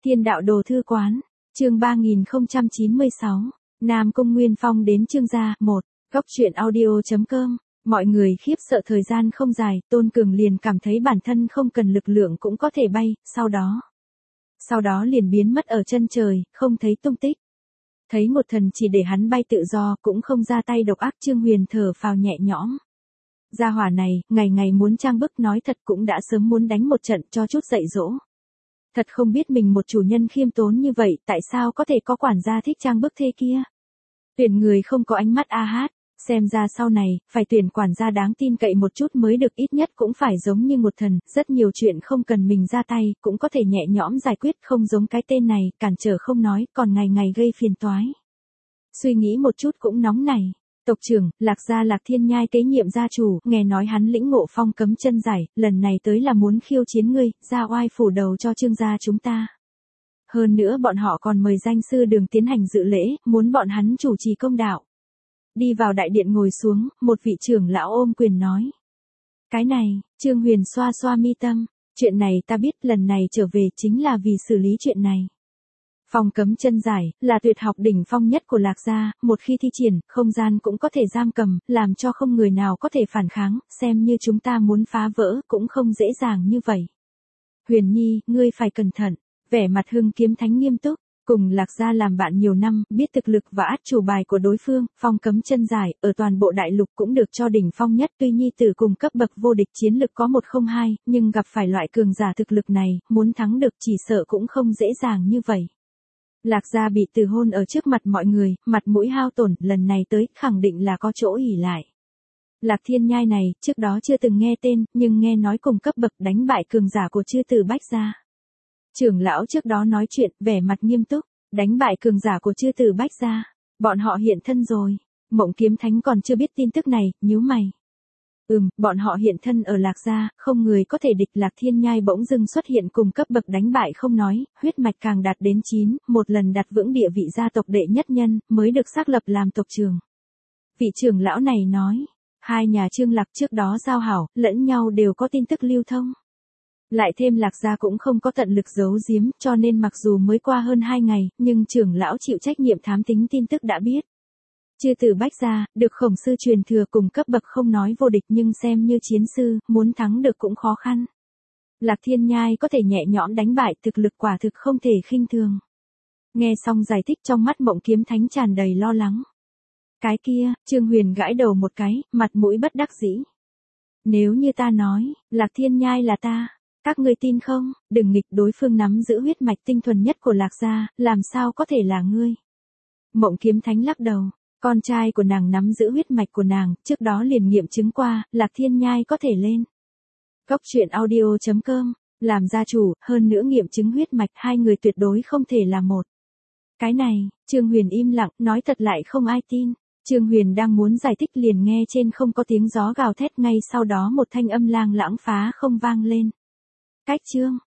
Thiên đạo đồ thư quán, chương 3096, Nam Cung Nguyên Phong đến Trương gia, 1, góc truyện audio.com. Mọi người khiếp sợ thời gian không dài, Tôn Cường liền cảm thấy bản thân không cần lực lượng cũng có thể bay, sau đó liền biến mất ở chân trời, không thấy tung tích. Thấy một thần chỉ để hắn bay tự do, cũng không ra tay độc ác, Trương Huyền thở phào nhẹ nhõm. Gia hỏa này, ngày ngày muốn trang bức, nói thật cũng đã sớm muốn đánh một trận cho chút dạy dỗ. Thật không biết mình một chủ nhân khiêm tốn như vậy, tại sao có thể có quản gia thích trang bức thế kia. Tuyển người không có ánh mắt a hát, xem ra sau này, phải tuyển quản gia đáng tin cậy một chút mới được, ít nhất cũng phải giống như một thần, rất nhiều chuyện không cần mình ra tay, cũng có thể nhẹ nhõm giải quyết, không giống cái tên này, cản trở không nói, còn ngày ngày gây phiền toái. Suy nghĩ một chút cũng nóng này. Tộc trưởng, Lạc gia Lạc Thiên Nhai kế nhiệm gia chủ, nghe nói hắn lĩnh ngộ phong cấm chân giải, lần này tới là muốn khiêu chiến ngươi, ra oai phủ đầu cho Trương gia chúng ta. Hơn nữa bọn họ còn mời danh sư Đường tiến hành dự lễ, muốn bọn hắn chủ trì công đạo. Đi vào đại điện ngồi xuống, một vị trưởng lão ôm quyền nói. Cái này, Trương Huyền xoa xoa mi tâm, chuyện này ta biết, lần này trở về chính là vì xử lý chuyện này. Phong cấm chân giải, là tuyệt học đỉnh phong nhất của Lạc gia, một khi thi triển, không gian cũng có thể giam cầm, làm cho không người nào có thể phản kháng, xem như chúng ta muốn phá vỡ, cũng không dễ dàng như vậy. Huyền Nhi, ngươi phải cẩn thận, vẻ mặt Hưng Kiếm Thánh nghiêm túc, cùng Lạc gia làm bạn nhiều năm, biết thực lực và át chủ bài của đối phương, phong cấm chân giải, ở toàn bộ đại lục cũng được cho đỉnh phong nhất, tuy Nhi tử cùng cấp bậc vô địch chiến lực có 102, nhưng gặp phải loại cường giả thực lực này, muốn thắng được chỉ sợ cũng không dễ dàng như vậy. Lạc gia bị từ hôn ở trước mặt mọi người, mặt mũi hao tổn, lần này tới, khẳng định là có chỗ ỷ lại. Lạc Thiên Nhai này, trước đó chưa từng nghe tên, nhưng nghe nói cùng cấp bậc đánh bại cường giả của chư tử Bách gia. Trưởng lão trước đó nói chuyện, vẻ mặt nghiêm túc, đánh bại cường giả của chư tử Bách gia, bọn họ hiện thân rồi. Mộng Kiếm Thánh còn chưa biết tin tức này, nhíu mày. Bọn họ hiện thân ở Lạc gia, không người có thể địch. Lạc Thiên Nhai bỗng dưng xuất hiện cùng cấp bậc đánh bại không nói, huyết mạch càng đạt đến 9, một lần đặt vững địa vị gia tộc đệ nhất nhân, mới được xác lập làm tộc trưởng. Vị trưởng lão này nói, hai nhà Trương Lạc trước đó giao hảo, lẫn nhau đều có tin tức lưu thông. Lại thêm Lạc gia cũng không có tận lực giấu giếm, cho nên mặc dù mới qua hơn 2 ngày, nhưng trưởng lão chịu trách nhiệm thám tính tin tức đã biết. Chư tử Bách gia, được Khổng sư truyền thừa cùng cấp bậc không nói vô địch nhưng xem như chiến sư, muốn thắng được cũng khó khăn. Lạc Thiên Nhai có thể nhẹ nhõm đánh bại, thực lực quả thực không thể khinh thường. Nghe xong giải thích, trong mắt Mộng Kiếm Thánh tràn đầy lo lắng. Cái kia, Trương Huyền gãi đầu một cái, mặt mũi bất đắc dĩ. Nếu như ta nói, Lạc Thiên Nhai là ta, các ngươi tin không? Đừng nghịch, đối phương nắm giữ huyết mạch tinh thuần nhất của Lạc gia, làm sao có thể là ngươi? Mộng Kiếm Thánh lắc đầu. Con trai của nàng nắm giữ huyết mạch của nàng, trước đó liền nghiệm chứng qua, Lạc Thiên Nhai có thể lên. Góc truyện audio.com, làm gia chủ, hơn nữa nghiệm chứng huyết mạch, hai người tuyệt đối không thể là một. Cái này, Trương Huyền im lặng, nói thật lại không ai tin. Trương Huyền đang muốn giải thích liền nghe trên không có tiếng gió gào thét, ngay sau đó một thanh âm lang lãng phá không vang lên. Cách chương,